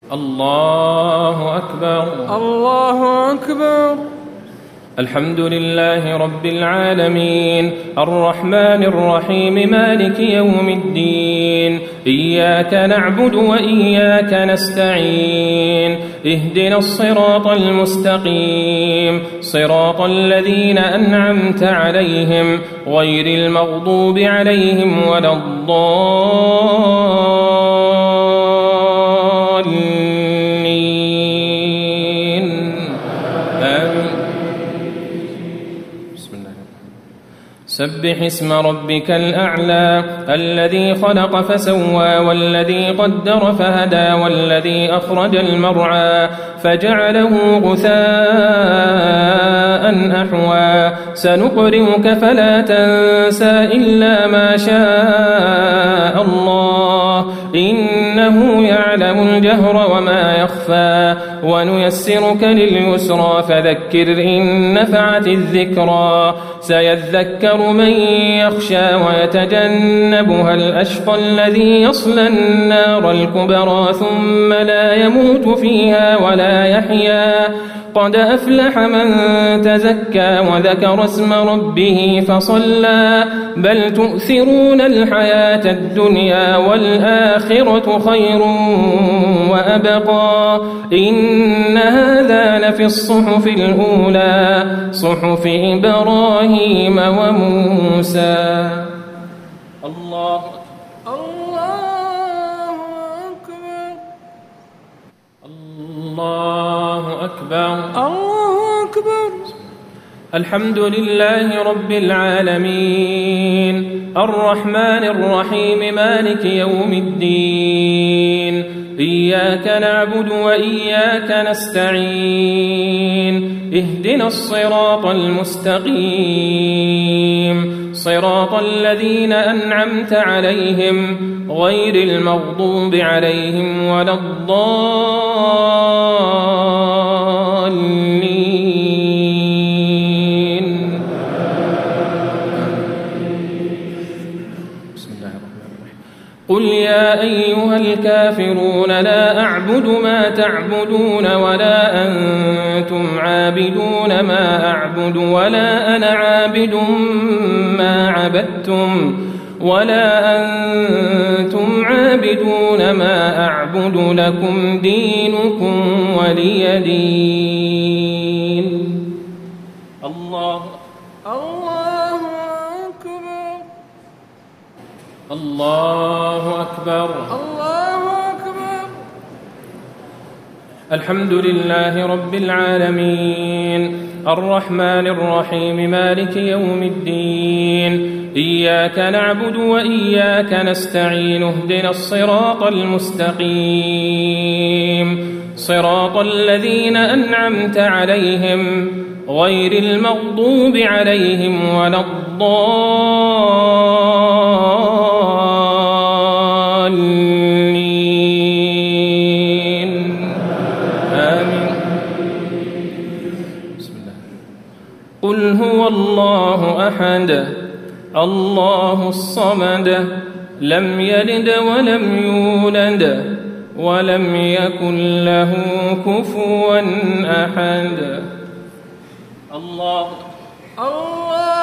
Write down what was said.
الله أكبر. الله أكبر. الحمد لله رب العالمين الرحمن الرحيم مالك يوم الدين إياك نعبد وإياك نستعين اهدنا الصراط المستقيم صراط الذين أنعمت عليهم غير المغضوب عليهم ولا الضالين آمين. سبح اسم ربك الأعلى الذي خلق فسوى والذي قدر فهدى والذي أخرج المرعى فجعله غثاء أحوى سنقرئك فلا تنسى إلا ما شاء الله إنه يعلم الجهر وما يخفى ونيسرك لليسرى فذكر إن نفعت الذكرى سيذكر من يخشى ويتجنبها الأشقى الذي يصلى النار الكبرى ثم لا يموت فيها ولا يحيا قد أفلح من تزكى وذكر اسم ربه فصلى بل تؤثرون الحياة الدنيا والآخرة خير وأبقى إن هذا لفي الصحف الأولى صحف إبراهيم وموسى. الله أكبر. الله أكبر. الحمد لله رب العالمين الرحمن الرحيم مالك يوم الدين إياك نعبد وإياك نستعين اهدنا الصراط المستقيم صراط الذين أنعمت عليهم غير المغضوب عليهم ولا الضالين. بسم الله الرحمن الرحيم. قل يا أيها الكافرون لا أعبد ما تعبدون ولا أنتم عابدون ما أعبد ولا أنا عابد ما عبدتم ولا أنتم عابدون ما أعبد لكم دينكم ولي دين. الله أكبر. الله أكبر. الله أكبر. الحمد لله رب العالمين الرحمن الرحيم مالك يوم الدين إياك نعبد وإياك نستعين اهدنا الصراط المستقيم صراط الذين أنعمت عليهم غير المغضوب عليهم ولا الضالين آمين. بسم الله. قل هو الله أحد الله الصمد لم يلد ولم يولد ولم يكن له كفوا أحد. الله